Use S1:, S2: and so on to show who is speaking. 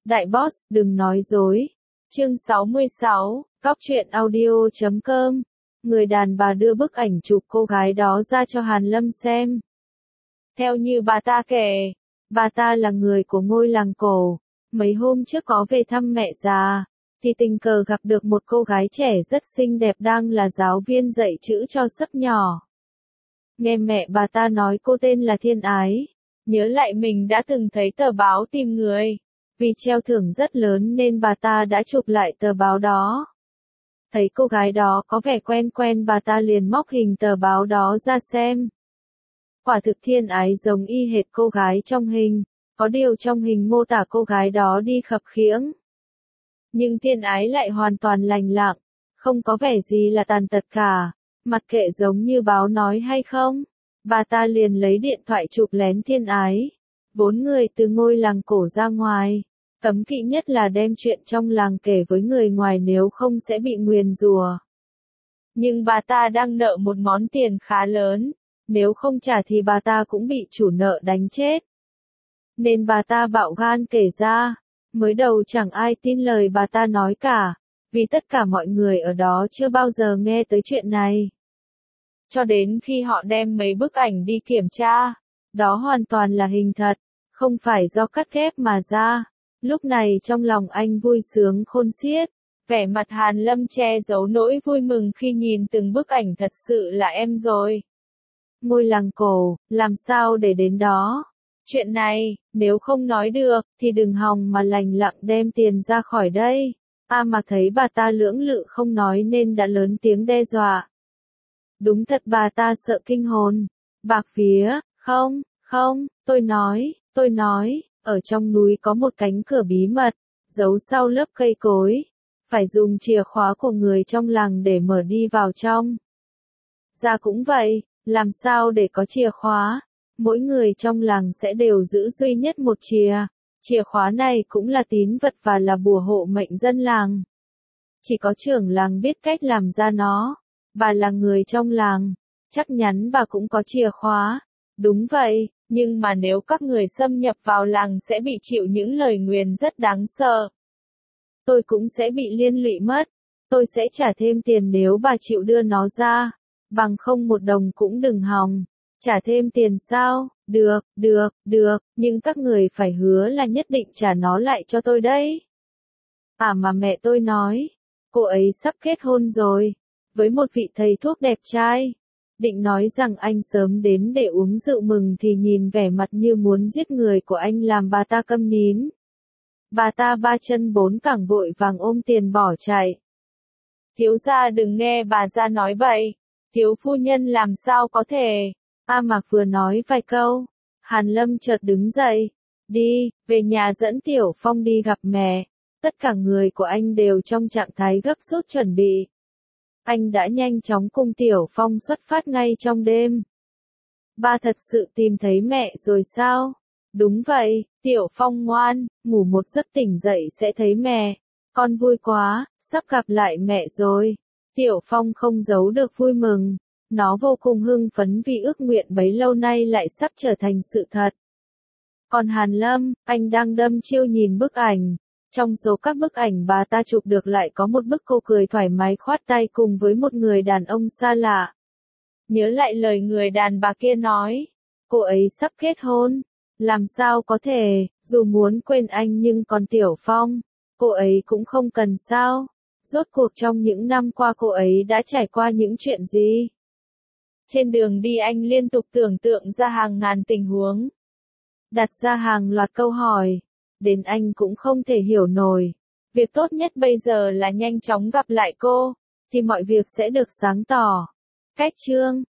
S1: Đại boss, đừng nói dối. Chương 66, Cóc truyện audio.com. Người đàn bà đưa bức ảnh chụp cô gái đó ra cho Hàn Lâm xem. Theo như bà ta kể, bà ta là người của ngôi làng cổ. Mấy hôm trước có về thăm mẹ già, thì tình cờ gặp được một cô gái trẻ rất xinh đẹp đang là giáo viên dạy chữ cho sấp nhỏ. Nghe mẹ bà ta nói cô tên là Thiên Ái. Nhớ lại mình đã từng thấy tờ báo tìm người. Vì treo thưởng rất lớn nên bà ta đã chụp lại tờ báo đó. Thấy cô gái đó có vẻ quen quen, bà ta liền móc hình tờ báo đó ra xem. Quả thực Thiên Ái giống y hệt cô gái trong hình, có điều trong hình mô tả cô gái đó đi khập khiễng. Nhưng Thiên Ái lại hoàn toàn lành lặng, không có vẻ gì là tàn tật cả, mặc kệ giống như báo nói hay không. Bà ta liền lấy điện thoại chụp lén Thiên Ái. 4 người từ ngôi làng cổ ra ngoài. Cấm kỵ nhất là đem chuyện trong làng kể với người ngoài, nếu không sẽ bị nguyền rủa. Nhưng bà ta đang nợ một món tiền khá lớn, nếu không trả thì bà ta cũng bị chủ nợ đánh chết. Nên bà ta bạo gan kể ra. Mới đầu chẳng ai tin lời bà ta nói cả, vì tất cả mọi người ở đó chưa bao giờ nghe tới chuyện này. Cho đến khi họ đem mấy bức ảnh đi kiểm tra, đó hoàn toàn là hình thật, không phải do cắt ghép mà ra. Lúc này trong lòng anh vui sướng khôn xiết, vẻ mặt Hàn Lâm che giấu nỗi vui mừng khi nhìn từng bức ảnh, thật sự là em rồi. Ngôi làng cổ, làm sao để đến đó? Chuyện này, nếu không nói được, thì đừng hòng mà lành lặng đem tiền ra khỏi đây. Mà thấy bà ta lưỡng lự không nói nên đã lớn tiếng đe dọa. Đúng thật bà ta sợ kinh hồn. Bạc vía, không, tôi nói, ở trong núi có một cánh cửa bí mật, giấu sau lớp cây cối. Phải dùng chìa khóa của người trong làng để mở đi vào trong. Ra cũng vậy, làm sao để có chìa khóa? Mỗi người trong làng sẽ đều giữ duy nhất một chìa khóa này cũng là tín vật và là bùa hộ mệnh dân làng. Chỉ có trưởng làng biết cách làm ra nó. Bà là người trong làng, chắc chắn bà cũng có chìa khóa. Đúng vậy, nhưng mà nếu các người xâm nhập vào làng sẽ bị chịu những lời nguyền rất đáng sợ. Tôi cũng sẽ bị liên lụy mất. Tôi sẽ trả thêm tiền nếu bà chịu đưa nó ra. Bằng không một đồng cũng đừng hòng. Trả thêm tiền sao? Được, nhưng các người phải hứa là nhất định trả nó lại cho tôi đấy. Mà mẹ tôi nói, cô ấy sắp kết hôn rồi, với một vị thầy thuốc đẹp trai. Định nói rằng anh sớm đến để uống rượu mừng thì nhìn vẻ mặt như muốn giết người của anh làm bà ta câm nín. Bà ta ba chân bốn cẳng vội vàng ôm tiền bỏ chạy. Thiếu gia đừng nghe bà gia nói bậy. Thiếu phu nhân làm sao có thể. Mạc vừa nói vài câu, Hàn Lâm chợt đứng dậy. Đi, về nhà dẫn Tiểu Phong đi gặp mẹ. Tất cả người của anh đều trong trạng thái gấp rút chuẩn bị. Anh đã nhanh chóng cùng Tiểu Phong xuất phát ngay trong đêm. Ba thật sự tìm thấy mẹ rồi sao? Đúng vậy, Tiểu Phong ngoan, ngủ một giấc tỉnh dậy sẽ thấy mẹ. Con vui quá, sắp gặp lại mẹ rồi. Tiểu Phong không giấu được vui mừng. Nó vô cùng hưng phấn vì ước nguyện bấy lâu nay lại sắp trở thành sự thật. Còn Hàn Lâm, anh đang đăm chiêu nhìn bức ảnh. Trong số các bức ảnh bà ta chụp được lại có một bức cô cười thoải mái khoát tay cùng với một người đàn ông xa lạ. Nhớ lại lời người đàn bà kia nói, cô ấy sắp kết hôn. Làm sao có thể, dù muốn quên anh nhưng còn Tiểu Phong, cô ấy cũng không cần sao. Rốt cuộc trong những năm qua cô ấy đã trải qua những chuyện gì? Trên đường đi anh liên tục tưởng tượng ra hàng ngàn tình huống. Đặt ra hàng loạt câu hỏi. Đến anh cũng không thể hiểu nổi. Việc tốt nhất bây giờ là nhanh chóng gặp lại cô, thì mọi việc sẽ được sáng tỏ. Cách chương